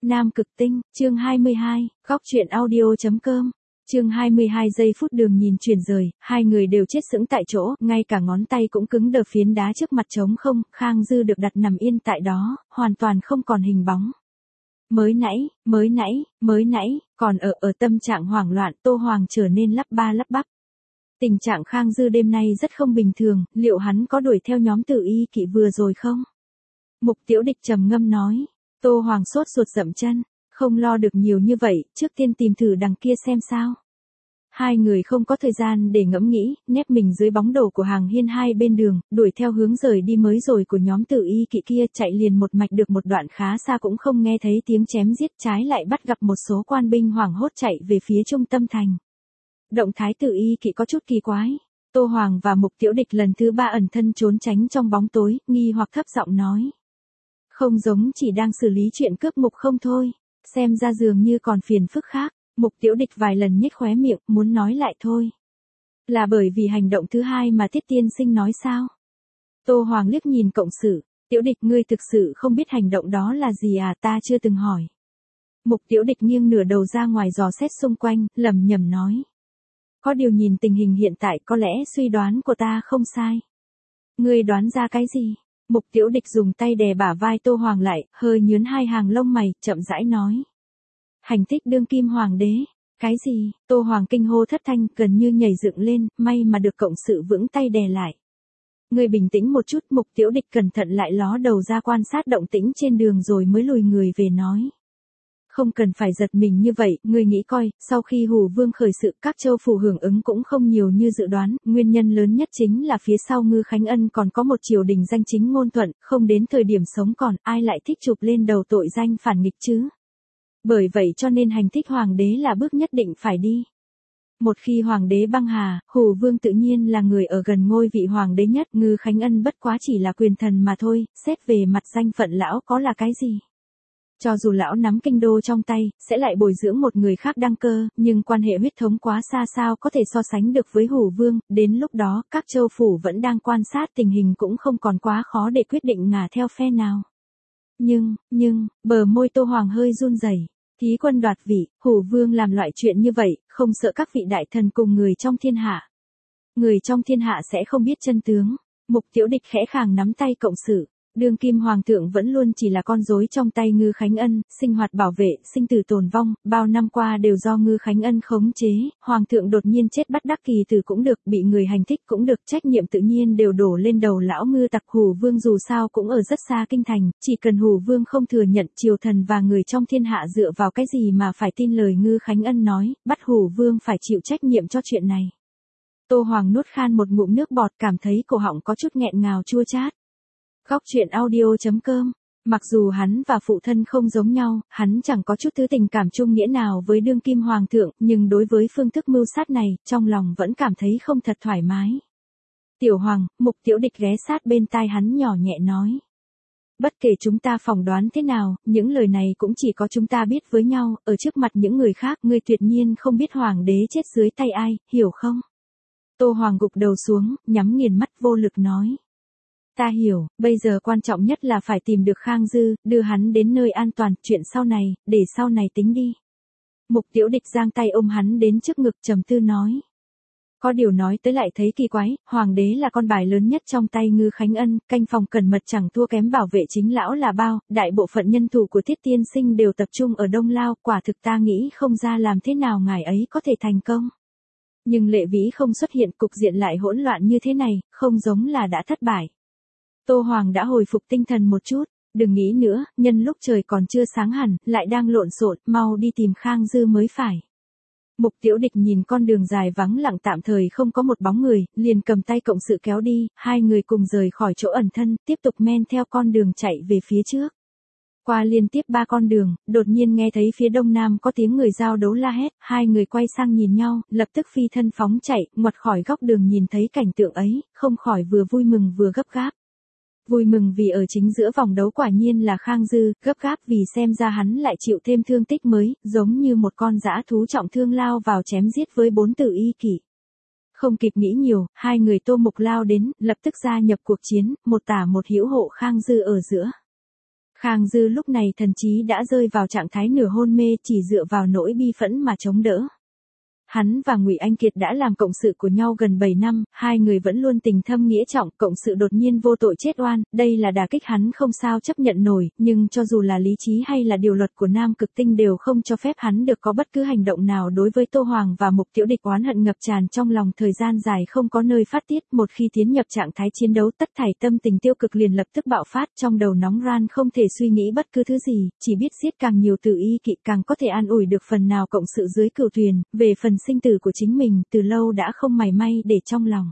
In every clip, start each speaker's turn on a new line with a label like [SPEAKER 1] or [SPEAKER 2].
[SPEAKER 1] Nam Cực Tinh, chương 22, góc truyện audio.com. Chương 22 giây phút đường nhìn chuyển rời, hai người đều chết sững tại chỗ, ngay cả ngón tay cũng cứng đờ, phiến đá trước mặt trống không, Khang Dư được đặt nằm yên tại đó, hoàn toàn không còn hình bóng. Mới nãy, còn ở tâm trạng hoảng loạn, Tô Hoàng trở nên lắp ba lắp bắp. Tình trạng Khang Dư đêm nay rất không bình thường, liệu hắn có đuổi theo nhóm Tử Y Kỵ vừa rồi không? Mục Tiểu Địch trầm ngâm nói. Tô Hoàng sốt ruột dậm chân, không lo được nhiều như vậy, trước tiên tìm thử đằng kia xem sao. Hai người không có thời gian để ngẫm nghĩ, nép mình dưới bóng đổ của hàng hiên hai bên đường, đuổi theo hướng rời đi mới rồi của nhóm Tử Y Kỵ kia, chạy liền một mạch được một đoạn khá xa cũng không nghe thấy tiếng chém giết, trái lại bắt gặp một số quan binh hoảng hốt chạy về phía trung tâm thành. Động thái Tử Y Kỵ có chút kỳ quái. Tô Hoàng và Mục Tiểu Địch lần thứ ba ẩn thân trốn tránh trong bóng tối, nghi hoặc thấp giọng nói. Không giống chỉ đang xử lý chuyện cướp mục không thôi, xem ra dường như còn phiền phức khác. Mục Tiểu Địch vài lần nhếch khóe miệng, muốn nói lại thôi. Là bởi vì hành động thứ hai mà Tiết tiên sinh nói sao? Tô Hoàng liếc nhìn cộng sự, Tiểu Địch ngươi thực sự không biết hành động đó là gì à, ta chưa từng hỏi. Mục Tiểu Địch nghiêng nửa đầu ra ngoài dò xét xung quanh, lẩm nhẩm nói. Có điều nhìn tình hình hiện tại có lẽ suy đoán của ta không sai. Ngươi đoán ra cái gì? Mục Tiểu Địch dùng tay đè bả vai Tô Hoàng lại, hơi nhướng hai hàng lông mày, chậm rãi nói. Hành thích đương kim hoàng đế. Cái gì? Tô Hoàng kinh hô thất thanh, gần như nhảy dựng lên, may mà được cộng sự vững tay đè lại. Ngươi bình tĩnh một chút, Mục Tiểu Địch cẩn thận lại ló đầu ra quan sát động tĩnh trên đường rồi mới lùi người về nói. Không cần phải giật mình như vậy, ngươi nghĩ coi, sau khi Hủ Vương khởi sự các châu phủ hưởng ứng cũng không nhiều như dự đoán, nguyên nhân lớn nhất chính là phía sau Ngư Khánh Ân còn có một triều đình danh chính ngôn thuận, không đến thời điểm sống còn, ai lại thích chụp lên đầu tội danh phản nghịch chứ? Bởi vậy cho nên hành thích hoàng đế là bước nhất định phải đi. Một khi hoàng đế băng hà, Hủ Vương tự nhiên là người ở gần ngôi vị hoàng đế nhất, Ngư Khánh Ân bất quá chỉ là quyền thần mà thôi, xét về mặt danh phận lão có là cái gì? Cho dù lão nắm kinh đô trong tay, sẽ lại bồi dưỡng một người khác đăng cơ, nhưng quan hệ huyết thống quá xa sao có thể so sánh được với Hủ Vương, đến lúc đó các châu phủ vẫn đang quan sát tình hình cũng không còn quá khó để quyết định ngả theo phe nào. Nhưng, bờ môi Tô Hoàng hơi run rẩy. Thí quân đoạt vị, Hủ Vương làm loại chuyện như vậy, không sợ các vị đại thần cùng người trong thiên hạ. Người trong thiên hạ sẽ không biết chân tướng. Mục Tiểu Địch khẽ khàng nắm tay cộng sự. Đương kim hoàng thượng vẫn luôn chỉ là con rối trong tay Ngư Khánh Ân, sinh hoạt bảo vệ, sinh tử tồn vong, bao năm qua đều do Ngư Khánh Ân khống chế, hoàng thượng đột nhiên chết bất đắc kỳ tử cũng được, bị người hành thích cũng được, trách nhiệm tự nhiên đều đổ lên đầu lão Ngư tặc. Hủ Vương dù sao cũng ở rất xa kinh thành, chỉ cần Hủ Vương không thừa nhận, triều thần và người trong thiên hạ dựa vào cái gì mà phải tin lời Ngư Khánh Ân nói, bắt Hủ Vương phải chịu trách nhiệm cho chuyện này. Tô Hoàng nuốt khan một ngụm nước bọt, cảm thấy cổ họng có chút nghẹn ngào chua chát. Góc truyện audio.com. Mặc dù hắn và phụ thân không giống nhau, hắn chẳng có chút thứ tình cảm chung nghĩa nào với đương kim hoàng thượng, nhưng đối với phương thức mưu sát này, trong lòng vẫn cảm thấy không thật thoải mái. Tiểu Hoàng, Mục Tiểu Địch ghé sát bên tai hắn nhỏ nhẹ nói. Bất kể chúng ta phỏng đoán thế nào, những lời này cũng chỉ có chúng ta biết với nhau, ở trước mặt những người khác, ngươi tuyệt nhiên không biết hoàng đế chết dưới tay ai, hiểu không? Tô Hoàng gục đầu xuống, nhắm nghiền mắt vô lực nói. Ta hiểu, bây giờ quan trọng nhất là phải tìm được Khang Dư, đưa hắn đến nơi an toàn, chuyện sau này, để sau này tính đi. Mục Tiểu Địch giang tay ôm hắn đến trước ngực trầm tư nói. Có điều nói tới lại thấy kỳ quái, hoàng đế là con bài lớn nhất trong tay Ngư Khánh Ân, canh phòng cẩn mật chẳng thua kém bảo vệ chính lão là bao, đại bộ phận nhân thủ của Tiết tiên sinh đều tập trung ở Đông Lao, quả thực ta nghĩ không ra làm thế nào ngài ấy có thể thành công. Nhưng Lệ Vĩ không xuất hiện, cục diện lại hỗn loạn như thế này, không giống là đã thất bại. Tô Hoàng đã hồi phục tinh thần một chút, đừng nghĩ nữa, nhân lúc trời còn chưa sáng hẳn, lại đang lộn xộn, mau đi tìm Khang Dư mới phải. Mục Tiểu Địch nhìn con đường dài vắng lặng tạm thời không có một bóng người, liền cầm tay cộng sự kéo đi, hai người cùng rời khỏi chỗ ẩn thân, tiếp tục men theo con đường chạy về phía trước. Qua liên tiếp 3 con đường, đột nhiên nghe thấy phía đông nam có tiếng người giao đấu la hét, hai người quay sang nhìn nhau, lập tức phi thân phóng chạy, ngoặt khỏi góc đường nhìn thấy cảnh tượng ấy, không khỏi vừa vui mừng vừa gấp gáp. Vui mừng vì ở chính giữa vòng đấu quả nhiên là Khang Dư, gấp gáp vì xem ra hắn lại chịu thêm thương tích mới, giống như một con dã thú trọng thương lao vào chém giết với 4 Tử Y Kỵ. Không kịp nghĩ nhiều, hai người Tô Mục lao đến, lập tức gia nhập cuộc chiến, một tả một hữu hộ Khang Dư ở giữa. Khang Dư lúc này thần trí đã rơi vào trạng thái nửa hôn mê, chỉ dựa vào nỗi bi phẫn mà chống đỡ. Hắn và Ngụy Anh Kiệt đã làm cộng sự của nhau gần 7 năm, hai người vẫn luôn tình thâm nghĩa trọng, cộng sự đột nhiên vô tội chết oan, đây là đả kích hắn không sao chấp nhận nổi, nhưng cho dù là lý trí hay là điều luật của Nam Cực Tinh đều không cho phép hắn được có bất cứ hành động nào đối với Tô Hoàng và Mục Tiểu Địch. Oán hận ngập tràn trong lòng thời gian dài không có nơi phát tiết, một khi tiến nhập trạng thái chiến đấu tất thảy tâm tình tiêu cực liền lập tức bạo phát, trong đầu nóng ran không thể suy nghĩ bất cứ thứ gì, chỉ biết giết càng nhiều tử y kỵ càng có thể an ủi được phần nào cộng sự dưới cửu thuyền, về phần sinh tử của chính mình từ lâu đã không mảy may để trong lòng.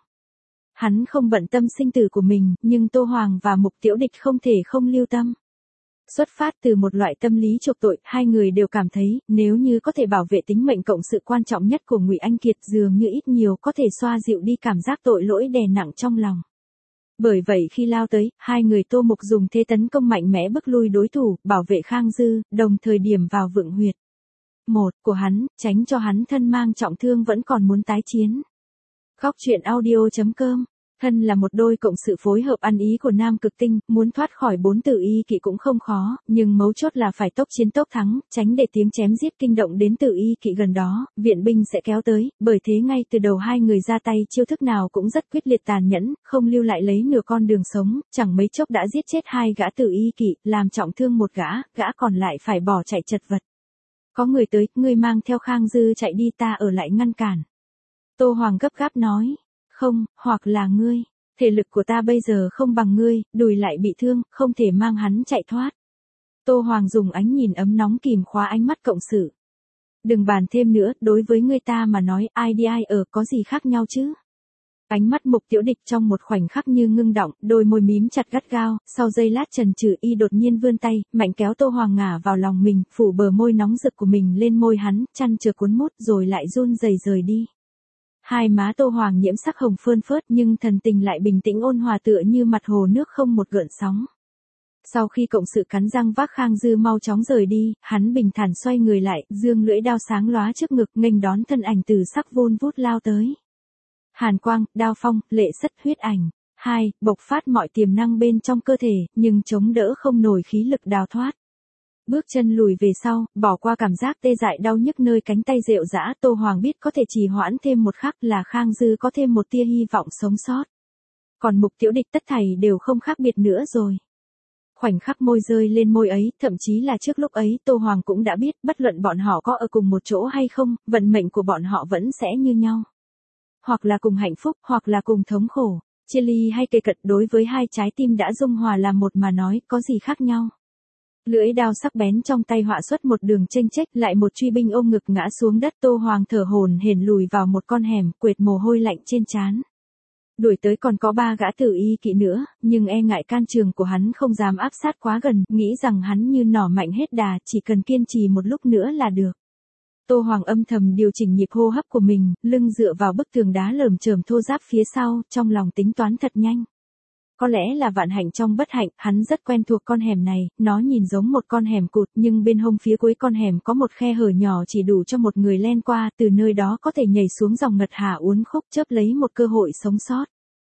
[SPEAKER 1] Hắn không bận tâm sinh tử của mình, nhưng Tô Hoàng và Mục Tiểu Địch không thể không lưu tâm. Xuất phát từ một loại tâm lý chuộc tội, hai người đều cảm thấy, nếu như có thể bảo vệ tính mệnh cộng sự quan trọng nhất của Ngụy Anh Kiệt dường như ít nhiều có thể xoa dịu đi cảm giác tội lỗi đè nặng trong lòng. Bởi vậy khi lao tới, hai người Tô Mục dùng thế tấn công mạnh mẽ bức lui đối thủ, bảo vệ Khang Dư, đồng thời điểm vào vượng huyệt. Một của hắn, tránh cho hắn thân mang trọng thương vẫn còn muốn tái chiến. Góc truyện audio.com. Thân là một đôi cộng sự phối hợp ăn ý của Nam Cực Tinh, muốn thoát khỏi 4 tử y kỵ cũng không khó, nhưng mấu chốt là phải tốc chiến tốc thắng, tránh để tiếng chém giết kinh động đến tử y kỵ gần đó, viện binh sẽ kéo tới, bởi thế ngay từ đầu hai người ra tay chiêu thức nào cũng rất quyết liệt tàn nhẫn, không lưu lại lấy nửa con đường sống, chẳng mấy chốc đã giết chết hai gã tử y kỵ, làm trọng thương một gã còn lại phải bỏ chạy chật vật. Có người tới, ngươi mang theo Khang Dư chạy đi, ta ở lại ngăn cản. Tô Hoàng gấp gáp nói, không, hoặc là ngươi, thể lực của ta bây giờ không bằng ngươi, đùi lại bị thương, không thể mang hắn chạy thoát. Tô Hoàng dùng ánh nhìn ấm nóng kìm khóa ánh mắt cộng sự. Đừng bàn thêm nữa, đối với ngươi ta mà nói, ai đi ai ở có gì khác nhau chứ. Ánh mắt Mục Tiểu Địch trong một khoảnh khắc như ngưng động, đôi môi mím chặt gắt gao, sau giây lát chần chừ y đột nhiên vươn tay, mạnh kéo Tô Hoàng ngả vào lòng mình, phủ bờ môi nóng rực của mình lên môi hắn, chăn chừa cuốn mút rồi lại run rẩy rời đi. Hai má Tô Hoàng nhiễm sắc hồng phơn phớt nhưng thần tình lại bình tĩnh ôn hòa tựa như mặt hồ nước không một gợn sóng. Sau khi cộng sự cắn răng vác Khang Dư mau chóng rời đi, hắn bình thản xoay người lại, dương lưỡi đao sáng lóa trước ngực nghênh đón thân ảnh từ sắc vun vút lao tới. Hàn quang, đao phong, lệ sất huyết ảnh. 2. Bộc phát mọi tiềm năng bên trong cơ thể, nhưng chống đỡ không nổi khí lực đào thoát. Bước chân lùi về sau, bỏ qua cảm giác tê dại đau nhức nơi cánh tay rệu rã, Tô Hoàng biết có thể trì hoãn thêm một khắc là Khang Dư có thêm một tia hy vọng sống sót. Còn Mục Tiểu Địch tất thảy đều không khác biệt nữa rồi. Khoảnh khắc môi rơi lên môi ấy, thậm chí là trước lúc ấy Tô Hoàng cũng đã biết, bất luận bọn họ có ở cùng một chỗ hay không, vận mệnh của bọn họ vẫn sẽ như nhau. Hoặc là cùng hạnh phúc, hoặc là cùng thống khổ, chia ly hay kề cận, đối với hai trái tim đã dung hòa làm một mà nói, có gì khác nhau. Lưỡi đao sắc bén trong tay họa xuất một đường chênh chếch, lại một truy binh ôm ngực ngã xuống đất. Tô Hoàng thở hổn hển lùi vào một con hẻm, quệt mồ hôi lạnh trên trán. Đuổi tới còn có 3 gã tử y kỵ nữa, nhưng e ngại can trường của hắn không dám áp sát quá gần, nghĩ rằng hắn như nỏ mạnh hết đà, chỉ cần kiên trì một lúc nữa là được. Tô Hoàng âm thầm điều chỉnh nhịp hô hấp của mình, lưng dựa vào bức tường đá lởm chởm thô ráp phía sau, trong lòng tính toán thật nhanh. Có lẽ là vạn hạnh trong bất hạnh, hắn rất quen thuộc con hẻm này, nó nhìn giống một con hẻm cụt nhưng bên hông phía cuối con hẻm có một khe hở nhỏ chỉ đủ cho một người len qua, từ nơi đó có thể nhảy xuống dòng ngật hà uốn khúc chớp lấy một cơ hội sống sót.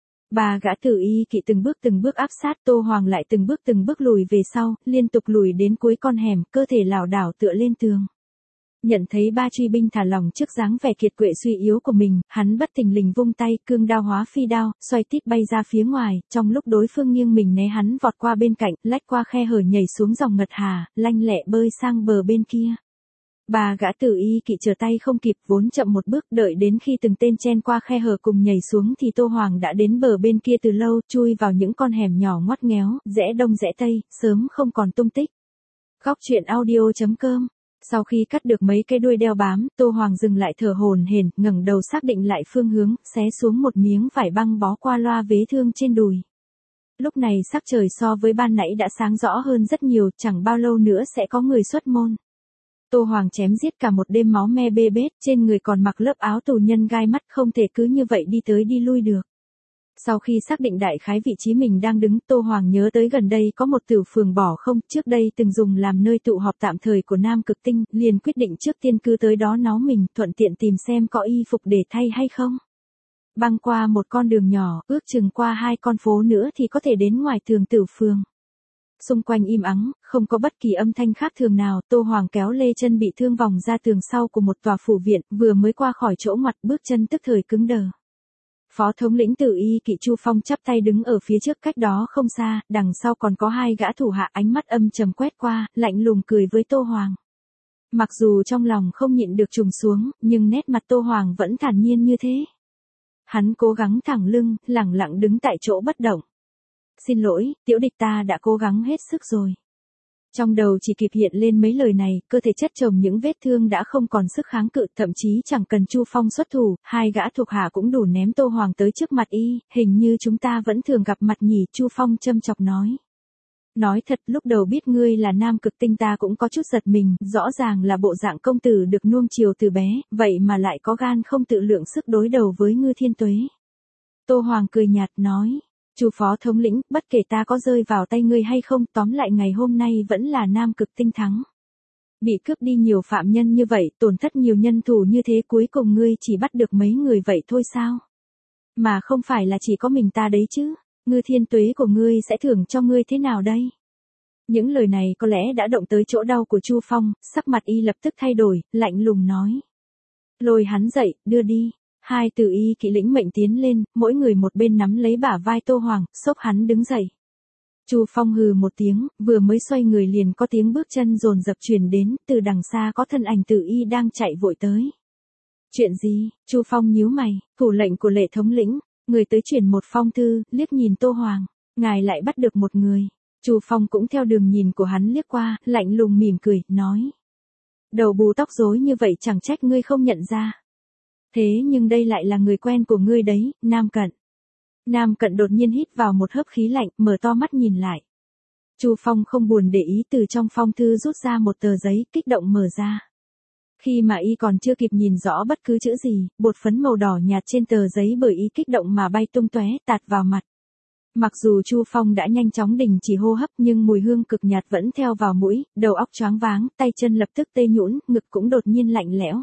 [SPEAKER 1] 3 gã tử y kỵ từng bước áp sát, Tô Hoàng lại từng bước lùi về sau, liên tục lùi đến cuối con hẻm, cơ thể lảo đảo tựa lên tường. Nhận thấy 3 truy binh thả lỏng trước dáng vẻ kiệt quệ suy yếu của mình, hắn bất thình lình vung tay, cương đao hóa phi đao, xoay tít bay ra phía ngoài, trong lúc đối phương nghiêng mình né hắn vọt qua bên cạnh, lách qua khe hở nhảy xuống dòng ngật hà, lanh lẹ bơi sang bờ bên kia. 3 gã tử y kỵ trở tay không kịp, vốn chậm một bước, đợi đến khi từng tên chen qua khe hở cùng nhảy xuống thì Tô Hoàng đã đến bờ bên kia từ lâu, chui vào những con hẻm nhỏ ngoắt nghéo, rẽ đông rẽ tây, sớm không còn tung tích. Góc truyện audio.com. Sau khi cắt được mấy cây đuôi đeo bám, Tô Hoàng dừng lại thở hổn hển, ngẩng đầu xác định lại phương hướng, xé xuống một miếng vải băng bó qua loa vết thương trên đùi. Lúc này sắc trời so với ban nãy đã sáng rõ hơn rất nhiều, chẳng bao lâu nữa sẽ có người xuất môn. Tô Hoàng chém giết cả một đêm máu me bê bết, trên người còn mặc lớp áo tù nhân gai mắt, không thể cứ như vậy đi tới đi lui được. Sau khi xác định đại khái vị trí mình đang đứng, Tô Hoàng nhớ tới gần đây có một tử phường bỏ không, trước đây từng dùng làm nơi tụ họp tạm thời của Nam Cực Tinh, liền quyết định trước tiên cứ tới đó náu mình, thuận tiện tìm xem có y phục để thay hay không. Băng qua một con đường nhỏ, ước chừng qua 2 con phố nữa thì có thể đến ngoài tường tử phường. xung quanh im ắng, không có bất kỳ âm thanh khác thường nào, Tô Hoàng kéo lê chân bị thương vòng ra tường sau của một tòa phủ viện, vừa mới qua khỏi chỗ ngoặt bước chân tức thời cứng đờ. Phó thống lĩnh Tử Y Kỵ Chu Phong chắp tay đứng ở phía trước cách đó không xa, đằng sau còn có hai gã thủ hạ ánh mắt âm trầm quét qua, lạnh lùng cười với Tô Hoàng. Mặc dù trong lòng không nhịn được trùng xuống, nhưng nét mặt Tô Hoàng vẫn thản nhiên như thế. Hắn cố gắng thẳng lưng, lẳng lặng đứng tại chỗ bất động. Xin lỗi, tiểu địch ta đã cố gắng hết sức rồi. Trong đầu chỉ kịp hiện lên mấy lời này, cơ thể chất chồng những vết thương đã không còn sức kháng cự, thậm chí chẳng cần Chu Phong xuất thủ, hai gã thuộc hạ cũng đủ ném Tô Hoàng tới trước mặt y, hình như chúng ta vẫn thường gặp mặt nhỉ, Chu Phong châm chọc nói. Nói thật, lúc đầu biết ngươi là nam cực tinh ta cũng có chút giật mình, rõ ràng là bộ dạng công tử được nuông chiều từ bé, vậy mà lại có gan không tự lượng sức đối đầu với Ngư Thiên Tuế. Tô Hoàng cười nhạt nói. Chu phó thống lĩnh, bất kể ta có rơi vào tay ngươi hay không, tóm lại ngày hôm nay vẫn là nam cực tinh thắng. Bị cướp đi nhiều phạm nhân như vậy, tổn thất nhiều nhân thủ như thế, cuối cùng ngươi chỉ bắt được mấy người vậy thôi sao? Mà không phải là chỉ có mình ta đấy chứ, Ngư Thiên Tuế của ngươi sẽ thưởng cho ngươi thế nào đây? Những lời này có lẽ đã động tới chỗ đau của Chu Phong, sắc mặt y lập tức thay đổi, lạnh lùng nói. Lôi hắn dậy, đưa đi. Hai Tử Y Kỵ lĩnh mệnh tiến lên, mỗi người một bên nắm lấy bả vai Tô Hoàng, xốc hắn đứng dậy. Chu Phong hừ một tiếng, vừa mới xoay người liền có tiếng bước chân dồn dập truyền đến, từ đằng xa có thân ảnh Tử Y đang chạy vội tới. Chuyện gì? Chu Phong nhíu mày, thủ lệnh của Lệ thống lĩnh, người tới truyền một phong thư, liếc nhìn Tô Hoàng, ngài lại bắt được một người. Chu Phong cũng theo đường nhìn của hắn liếc qua, lạnh lùng mỉm cười, nói. Đầu bù tóc rối như vậy chẳng trách ngươi không nhận ra. Thế nhưng đây lại là người quen của ngươi đấy, Nam Cận. Nam Cận đột nhiên hít vào một hớp khí lạnh, mở to mắt nhìn lại. Chu Phong không buồn để ý, từ trong phong thư rút ra một tờ giấy, kích động mở ra. Khi mà y còn chưa kịp nhìn rõ bất cứ chữ gì, bột phấn màu đỏ nhạt trên tờ giấy bởi y kích động mà bay tung tóe, tạt vào mặt. Mặc dù Chu Phong đã nhanh chóng đình chỉ hô hấp nhưng mùi hương cực nhạt vẫn theo vào mũi, đầu óc choáng váng, tay chân lập tức tê nhũn, ngực cũng đột nhiên lạnh lẽo.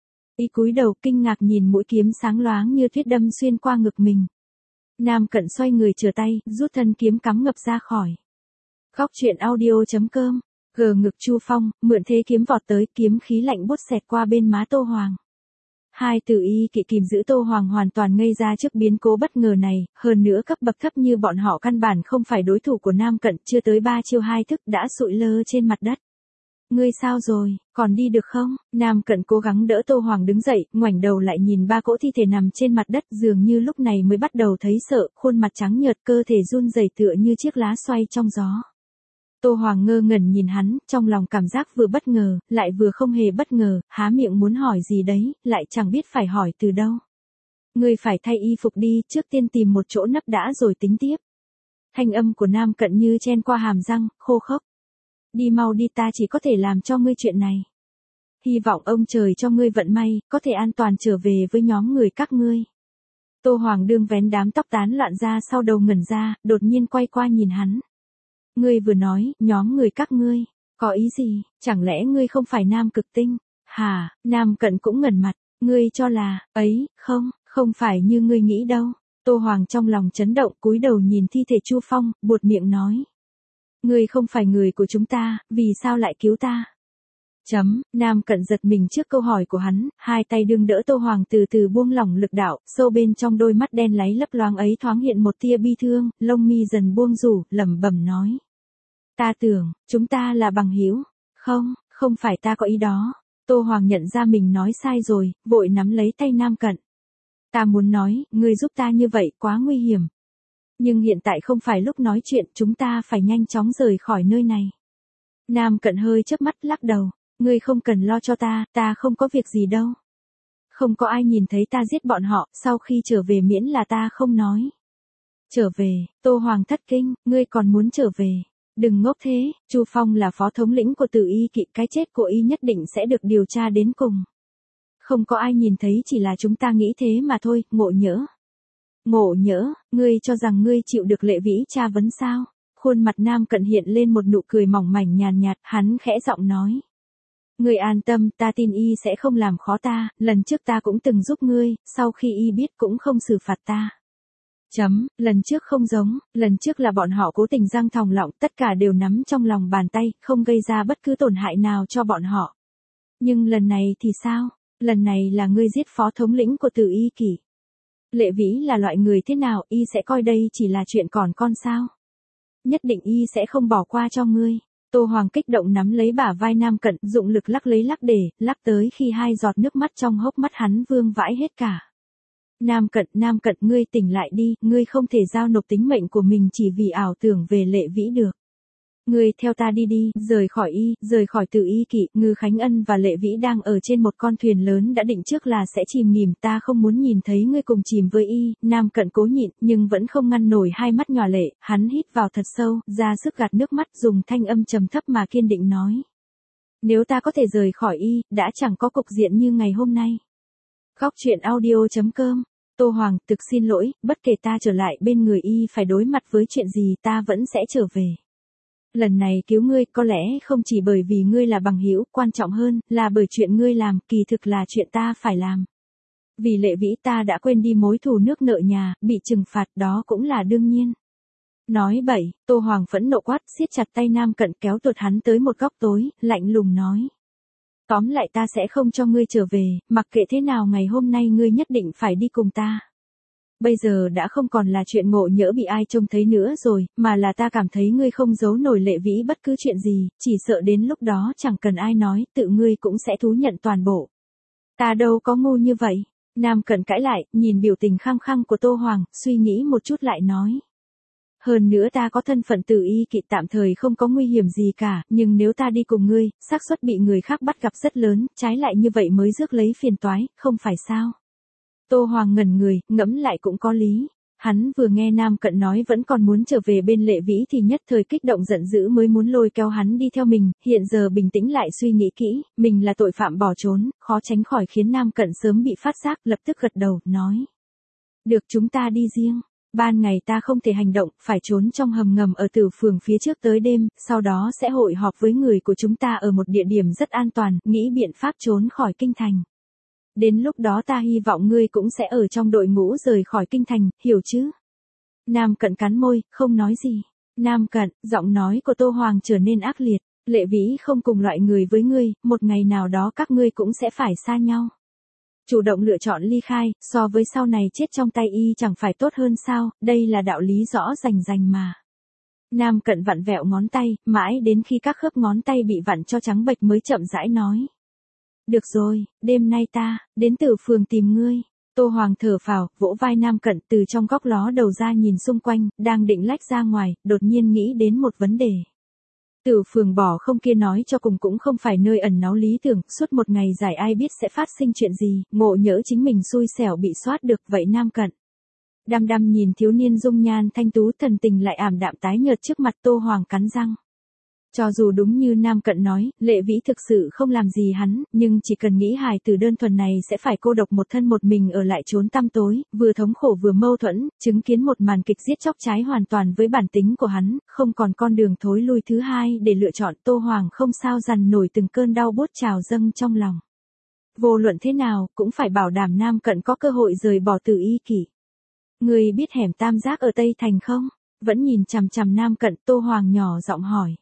[SPEAKER 1] Y cúi đầu kinh ngạc nhìn mũi kiếm sáng loáng như tuyết đâm xuyên qua ngực mình. Nam Cận xoay người trở tay, rút thân kiếm cắm ngập ra khỏi. Góc truyện audio.com, gờ ngực Chu Phong, mượn thế kiếm vọt tới, kiếm khí lạnh bút xẹt qua bên má Tô Hoàng. Hai Tử Y Kỵ kìm giữ Tô Hoàng hoàn toàn ngây ra trước biến cố bất ngờ này, hơn nữa cấp bậc thấp như bọn họ căn bản không phải đối thủ của Nam Cận, chưa tới 3 chiêu 2 thức đã sụi lơ trên mặt đất. Ngươi sao rồi, còn đi được không? Nam Cận cố gắng đỡ Tô Hoàng đứng dậy, ngoảnh đầu lại nhìn ba cỗ thi thể nằm trên mặt đất, dường như lúc này mới bắt đầu thấy sợ, khuôn mặt trắng nhợt, cơ thể run rẩy tựa như chiếc lá xoay trong gió. Tô Hoàng ngơ ngẩn nhìn hắn, trong lòng cảm giác vừa bất ngờ, lại vừa không hề bất ngờ, há miệng muốn hỏi gì đấy, lại chẳng biết phải hỏi từ đâu. Ngươi phải thay y phục đi, trước tiên tìm một chỗ nấp đã rồi tính tiếp. Thanh âm của Nam Cận như chen qua hàm răng, khô khốc. Đi mau đi, ta chỉ có thể làm cho ngươi chuyện này. Hy vọng ông trời cho ngươi vận may, có thể an toàn trở về với nhóm người các ngươi. Tô Hoàng đương vén đám tóc tán loạn ra sau đầu ngẩn ra, đột nhiên quay qua nhìn hắn. Ngươi vừa nói, nhóm người các ngươi, có ý gì, chẳng lẽ ngươi không phải nam cực tinh? Hả, Nam Cận cũng ngẩn mặt, ngươi cho là, ấy, không phải như ngươi nghĩ đâu. Tô Hoàng trong lòng chấn động, cúi đầu nhìn thi thể Chu Phong, buột miệng nói. Ngươi không phải người của chúng ta, vì sao lại cứu ta? Nam Cận giật mình trước câu hỏi của hắn, hai tay đương đỡ Tô Hoàng từ từ buông lỏng lực đạo, sâu bên trong đôi mắt đen láy lấp loáng ấy thoáng hiện một tia bi thương, lông mi dần buông rủ, lẩm bẩm nói. Ta tưởng, chúng ta là bằng hữu. Không phải ta có ý đó. Tô Hoàng nhận ra mình nói sai rồi, vội nắm lấy tay Nam Cận. Ta muốn nói, ngươi giúp ta như vậy quá nguy hiểm. Nhưng hiện tại không phải lúc nói chuyện, chúng ta phải nhanh chóng rời khỏi nơi này. Nam Cận hơi chớp mắt lắc đầu. Ngươi không cần lo cho ta không có việc gì đâu. Không có ai nhìn thấy ta giết bọn họ, sau khi trở về miễn là ta không nói. Trở về, Tô Hoàng thất kinh, ngươi còn muốn trở về. Đừng ngốc thế, Chu Phong là phó thống lĩnh của Tử Y Kỵ, cái chết của y nhất định sẽ được điều tra đến cùng. Không có ai nhìn thấy, chỉ là chúng ta nghĩ thế mà thôi, ngộ nhỡ. Ngộ nhỡ, ngươi cho rằng ngươi chịu được lệ vĩ tra vấn sao? Khuôn mặt Nam Cận hiện lên một nụ cười mỏng mảnh nhàn nhạt, hắn khẽ giọng nói. Ngươi an tâm, ta tin y sẽ không làm khó ta, lần trước ta cũng từng giúp ngươi, sau khi y biết cũng không xử phạt ta. Lần trước không giống, lần trước là bọn họ cố tình giang thòng lọng, tất cả đều nắm trong lòng bàn tay, không gây ra bất cứ tổn hại nào cho bọn họ. Nhưng lần này thì sao? Lần này là ngươi giết phó thống lĩnh của Từ Y Kỷ. Lệ Vĩ là loại người thế nào, y sẽ coi đây chỉ là chuyện còn con sao? Nhất định y sẽ không bỏ qua cho ngươi. Tô Hoàng kích động nắm lấy bả vai Nam Cận, dụng lực lắc lấy lắc để, lắc tới khi 2 giọt nước mắt trong hốc mắt hắn vương vãi hết cả. Nam Cận, ngươi tỉnh lại đi, ngươi không thể giao nộp tính mệnh của mình chỉ vì ảo tưởng về Lệ Vĩ được. Ngươi theo ta đi, rời khỏi Từ Y Kỷ. Ngư Khánh Ân và Lệ Vĩ đang ở trên một con thuyền lớn đã định trước là sẽ chìm nghỉm, ta không muốn nhìn thấy ngươi cùng chìm với y. Nam Cận cố nhịn, nhưng vẫn không ngăn nổi hai mắt nhòa lệ, hắn hít vào thật sâu, ra sức gạt nước mắt, dùng thanh âm trầm thấp mà kiên định nói. Nếu ta có thể rời khỏi y, đã chẳng có cục diện như ngày hôm nay. Góc truyện audio.com. Tô Hoàng, thực xin lỗi, bất kể ta trở lại bên người y phải đối mặt với chuyện gì ta vẫn sẽ trở về. Lần này cứu ngươi có lẽ không chỉ bởi vì ngươi là bằng hữu, quan trọng hơn là bởi chuyện ngươi làm, kỳ thực là chuyện ta phải làm. Vì Lệ Vĩ ta đã quên đi mối thù nước nợ nhà, bị trừng phạt đó cũng là đương nhiên. Nói bậy, Tô Hoàng phẫn nộ quát, siết chặt tay Nam Cận kéo tuột hắn tới một góc tối, lạnh lùng nói. Tóm lại ta sẽ không cho ngươi trở về, mặc kệ thế nào ngày hôm nay ngươi nhất định phải đi cùng ta. Bây giờ đã không còn là chuyện ngộ nhỡ bị ai trông thấy nữa rồi, mà là ta cảm thấy ngươi không giấu nổi Lệ Vĩ bất cứ chuyện gì, chỉ sợ đến lúc đó chẳng cần ai nói, tự ngươi cũng sẽ thú nhận toàn bộ. Ta đâu có ngu như vậy. Nam Cận cãi lại, nhìn biểu tình khăng khăng của Tô Hoàng, suy nghĩ một chút lại nói. Hơn nữa ta có thân phận Từ Y Kỵ, tạm thời không có nguy hiểm gì cả, nhưng nếu ta đi cùng ngươi, xác suất bị người khác bắt gặp rất lớn, trái lại như vậy mới rước lấy phiền toái, không phải sao? Tô Hoàng ngẩn người, ngẫm lại cũng có lý. Hắn vừa nghe Nam Cận nói vẫn còn muốn trở về bên Lệ Vĩ thì nhất thời kích động giận dữ mới muốn lôi kéo hắn đi theo mình, hiện giờ bình tĩnh lại suy nghĩ kỹ, mình là tội phạm bỏ trốn, khó tránh khỏi khiến Nam Cận sớm bị phát giác, lập tức gật đầu, nói. Được, chúng ta đi riêng. Ban ngày ta không thể hành động, phải trốn trong hầm ngầm ở Tử Phường phía trước tới đêm, sau đó sẽ hội họp với người của chúng ta ở một địa điểm rất an toàn, nghĩ biện pháp trốn khỏi kinh thành. Đến lúc đó ta hy vọng ngươi cũng sẽ ở trong đội ngũ rời khỏi kinh thành, hiểu chứ? Nam Cận cắn môi, không nói gì. Nam Cận, giọng nói của Tô Hoàng trở nên ác liệt. Lệ Vĩ không cùng loại người với ngươi, một ngày nào đó các ngươi cũng sẽ phải xa nhau. Chủ động lựa chọn ly khai, so với sau này chết trong tay y chẳng phải tốt hơn sao, đây là đạo lý rõ rành mà. Nam Cận vặn vẹo ngón tay, mãi đến khi các khớp ngón tay bị vặn cho trắng bệch mới chậm rãi nói. Được rồi, đêm nay ta, đến Tử Phường tìm ngươi. Tô Hoàng thở phào, vỗ vai Nam Cận từ trong góc ló đầu ra nhìn xung quanh, đang định lách ra ngoài, đột nhiên nghĩ đến một vấn đề. Tử Phường bỏ không kia nói cho cùng cũng không phải nơi ẩn náu lý tưởng, suốt một ngày dài ai biết sẽ phát sinh chuyện gì, ngộ nhỡ chính mình xui xẻo bị soát được vậy. Nam Cận đăm đăm nhìn thiếu niên dung nhan thanh tú, thần tình lại ảm đạm tái nhợt trước mặt. Tô Hoàng cắn răng. Cho dù đúng như Nam Cận nói, Lệ Vĩ thực sự không làm gì hắn, nhưng chỉ cần nghĩ hài tử đơn thuần này sẽ phải cô độc một thân một mình ở lại chốn tăm tối, vừa thống khổ vừa mâu thuẫn, chứng kiến một màn kịch giết chóc trái hoàn toàn với bản tính của hắn, không còn con đường thối lui thứ hai để lựa chọn. Tô Hoàng không sao dằn nổi từng cơn đau buốt trào dâng trong lòng. Vô luận thế nào, cũng phải bảo đảm Nam Cận có cơ hội rời bỏ Từ Y Kỷ. Ngươi biết hẻm Tam Giác ở Tây Thành không? Vẫn nhìn chằm chằm Nam Cận, Tô Hoàng nhỏ giọng hỏi.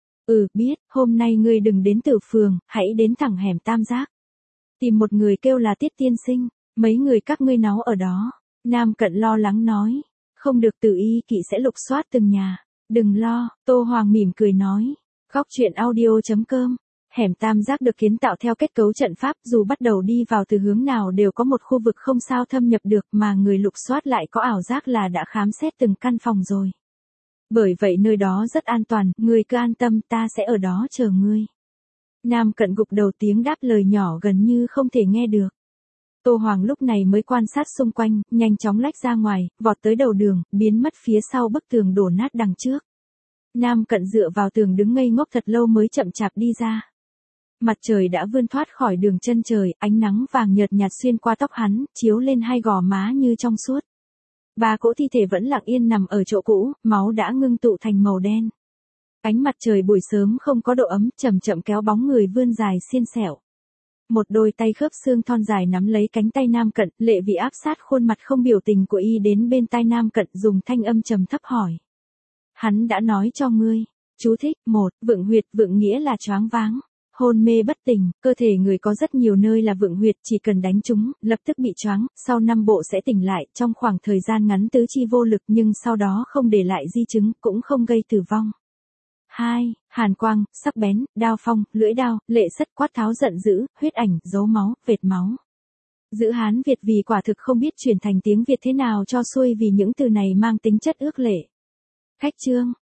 [SPEAKER 1] Biết, hôm nay ngươi đừng đến Tử Phường, hãy đến thẳng hẻm Tam Giác. Tìm một người kêu là Tiết tiên sinh, mấy người các ngươi náu ở đó. Nam Cận lo lắng nói. Không được, Từ Y Kỵ sẽ lục soát từng nhà. Đừng lo, Tô Hoàng mỉm cười nói. Góc truyện audio.com. Hẻm Tam Giác được kiến tạo theo kết cấu trận pháp, dù bắt đầu đi vào từ hướng nào đều có một khu vực không sao thâm nhập được, mà người lục soát lại có ảo giác là đã khám xét từng căn phòng rồi. Bởi vậy nơi đó rất an toàn, ngươi cứ an tâm, ta sẽ ở đó chờ ngươi. Nam Cận gục đầu tiếng đáp lời nhỏ gần như không thể nghe được. Tô Hoàng lúc này mới quan sát xung quanh, nhanh chóng lách ra ngoài, vọt tới đầu đường, biến mất phía sau bức tường đổ nát đằng trước. Nam Cận dựa vào tường đứng ngây ngốc thật lâu mới chậm chạp đi ra. Mặt trời đã vươn thoát khỏi đường chân trời, ánh nắng vàng nhợt nhạt xuyên qua tóc hắn, chiếu lên hai gò má như trong suốt. 3 cỗ thi thể vẫn lặng yên nằm ở chỗ cũ, máu đã ngưng tụ thành màu đen. Ánh mặt trời buổi sớm không có độ ấm, chậm chậm kéo bóng người vươn dài xiên xẻo. Một đôi tay khớp xương thon dài nắm lấy cánh tay Nam Cận, Lệ Vị áp sát khuôn mặt không biểu tình của y đến bên tai Nam Cận dùng thanh âm trầm thấp hỏi. Hắn đã nói cho ngươi. Chú thích, 1, vượng huyệt, vượng nghĩa là choáng váng. Hôn mê bất tỉnh, cơ thể người có rất nhiều nơi là vượng huyệt, chỉ cần đánh chúng, lập tức bị choáng, sau 5 bộ sẽ tỉnh lại, trong khoảng thời gian ngắn tứ chi vô lực nhưng sau đó không để lại di chứng, cũng không gây tử vong. 2. Hàn quang, sắc bén, đao phong, lưỡi đao, lệ sất, quát tháo giận dữ, huyết ảnh, dấu máu, vệt máu. Giữ Hán Việt vì quả thực không biết chuyển thành tiếng Việt thế nào cho xuôi vì những từ này mang tính chất ước lệ. Khách chương.